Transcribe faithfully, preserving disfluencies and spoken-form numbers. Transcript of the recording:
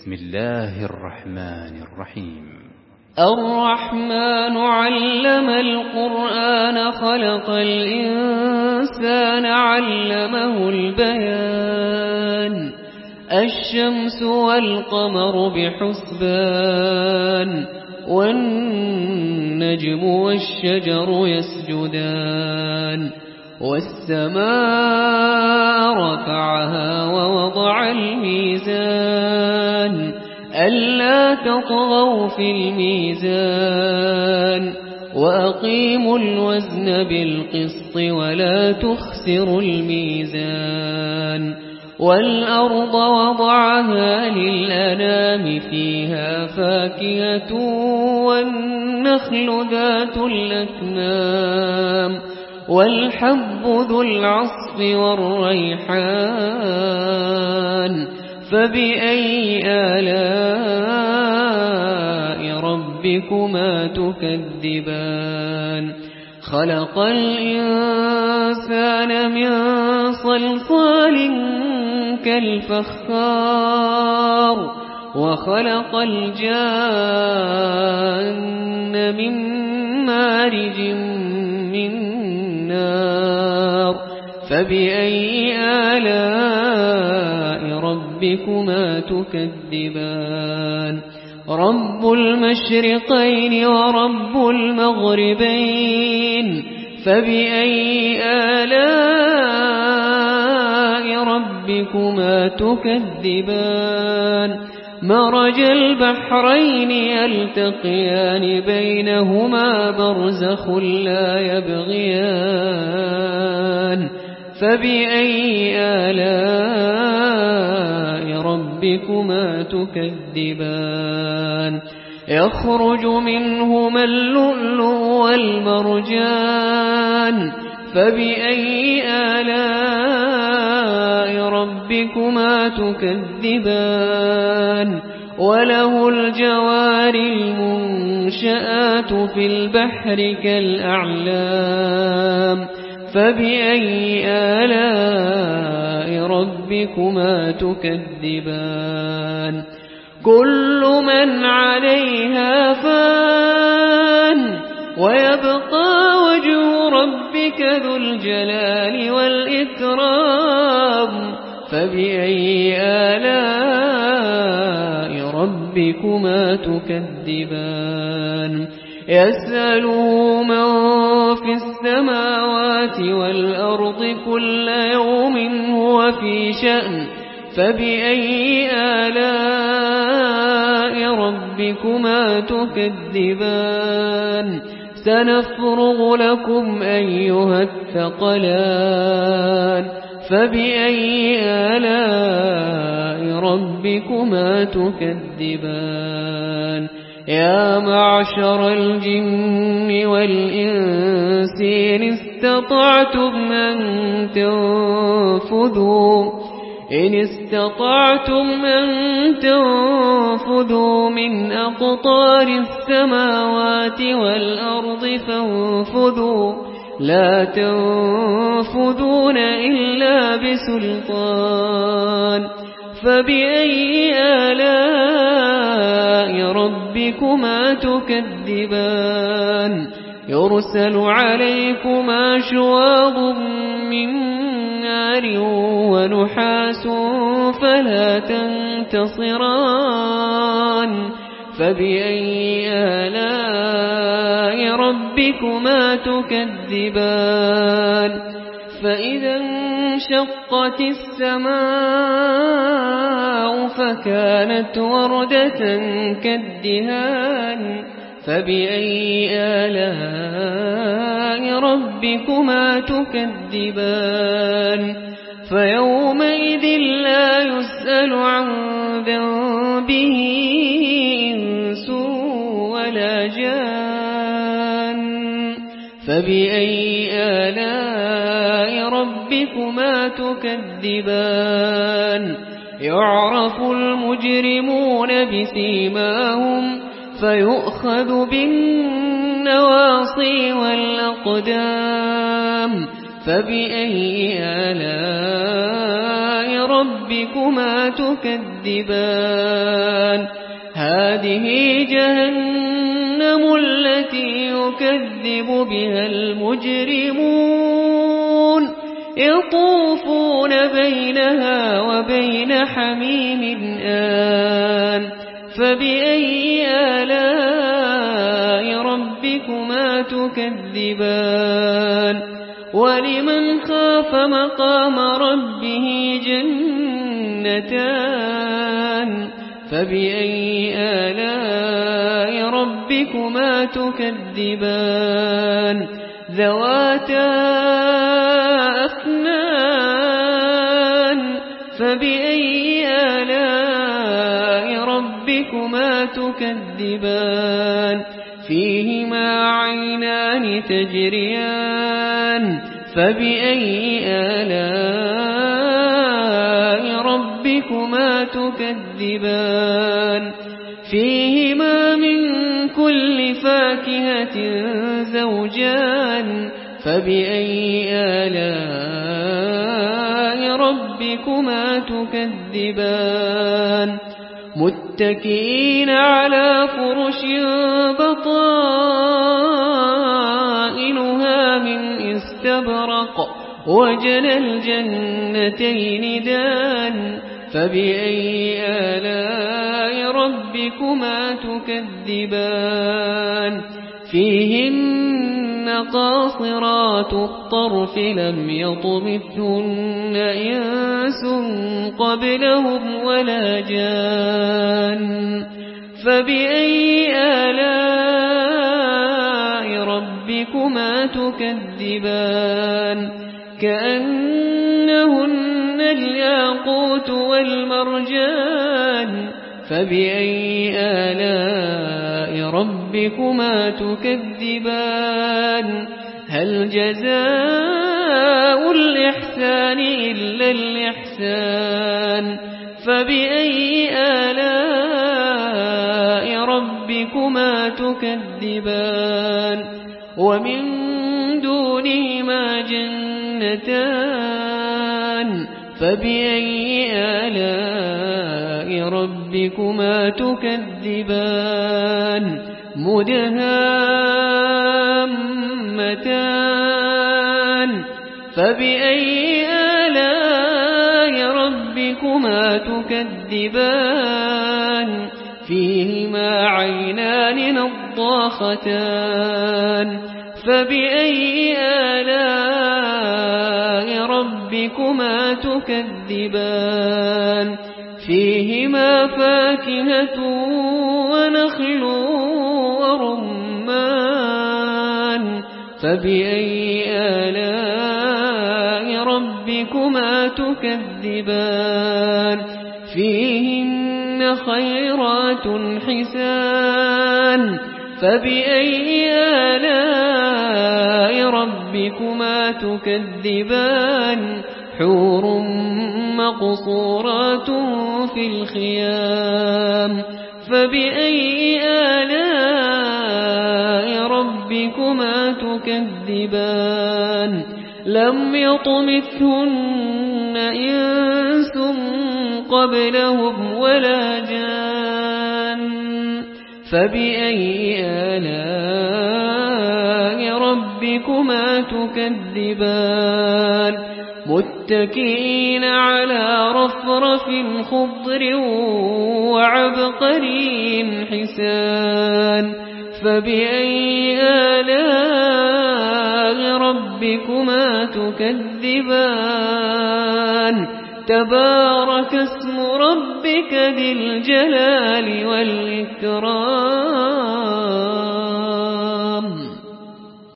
بسم الله الرحمن الرحيم. الرحمن علم القرآن خلق الإنسان علمه البيان الشمس والقمر بحسبان والنجم والشجر يسجدان والسماء رفعها ووضع الميزان ألا تطغوا في الميزان وأقيموا الوزن بالقسط ولا تخسروا الميزان والأرض وضعها للأنام فيها فاكهة والنخل ذات الأكمام والحب ذو العصف والريحان فبأي آلاء ربكما تكذبان خلق الإنسان من صلصال كالفخار وخلق الجان من مارج من نار فبأي آلاء ربكما تكذبان رب المشرقين ورب المغربين فبأي آلاء ربكما تكذبان مرج البحرين يلتقيان بينهما برزخ لا يبغيان فبأي آلاء ربكما تكذبان يخرج منهما اللؤلؤ والمرجان فبأي آلاء ربكما تكذبان وله الجوار المنشآت في البحر كالأعلام فبأي آلاء ربكما تكذبان كل من عليها فان ويبقى وجه ربك ذو الجلال والإكرام فبأي آلاء ربكما تكذبان يسأله من في السماوات والأرض كل يوم هو في شأن فبأي آلاء ربكما تكذبان سنفرغ لكم أيها الثقلان فبأي آلاء ربكما تكذبان يا معشر الجن والإنس إن استطعتم أن تنفذوا إن استطعتم أن تنفذوا من أقطار السماوات والأرض فانفذوا لا تنفذون إلا بسلطان فبأي آلاء ربكما تكذبان يرسل عليكما شواظ من نار ونحاس فلا تنتصران فبأي آلاء ربكما تكذبان فإذا انشقت السماء فكانت وردة كالدهان فبأي آلاء ربكما تكذبان فيومئذ لا يسأل عن ذنبه إنس ولا جان فبأي آلاء ربكما تكذبان يعرف المجرمون بسيماهم فيؤخذ بالنواصي والأقدام فبأي آلاء ربكما تكذبان هذه جهنم التي يكذب بها المجرمون يطوفون بينها وبين حميم آن فبأي آلاء ربكما تكذبان ولمن خاف مقام ربه جنتان فبأي آلاء ربكما تكذبان ذواتا أفنان فبأي آلاء ربكما تكذبان فيهما عينان تجريان فبأي آلاء ربكما تكذبان فيهما من كل فاكهة زوجان فبأي آلاء ربكما تكذبان متكئين على فرش بطائنها من استبرق وجنى الجنتين دان فبأي آلاء ربكما تكذبان فيهن قاصرات الطرف لم يطمثهن إنس قبلهم ولا جان فبأي آلاء ربكما تكذبان كأنهن الياقوت والمرجان فبأي آلاء ربكما تكذبان هل جزاء الإحسان إلا الإحسان فبأي آلاء ربكما تكذبان ومن دونهما جنتان فبأي آلاء ربكما تكذبان مدهامتان فبأي آلاء ربكما تكذبان فيهما عينان نضاختان فبأي آلاء ربكما تكذبان فيهما فاكهة ونخل ورمان فبأي آلاء ربكما تكذبان فيهن خيرات حسان فبأي آلاء ربكما تكذبان حور مقصورات في الخيام فبأي آلاء ربكما تكذبان لم يطمثهن إنس قبلهم ولا جان فبأي آلاء ربكما تكذبان متكئين على رفرف خضر وعبقري حسان فبأي آلاء ربكما تكذبان تبارك اسم ربك ذي الجلال والإكرام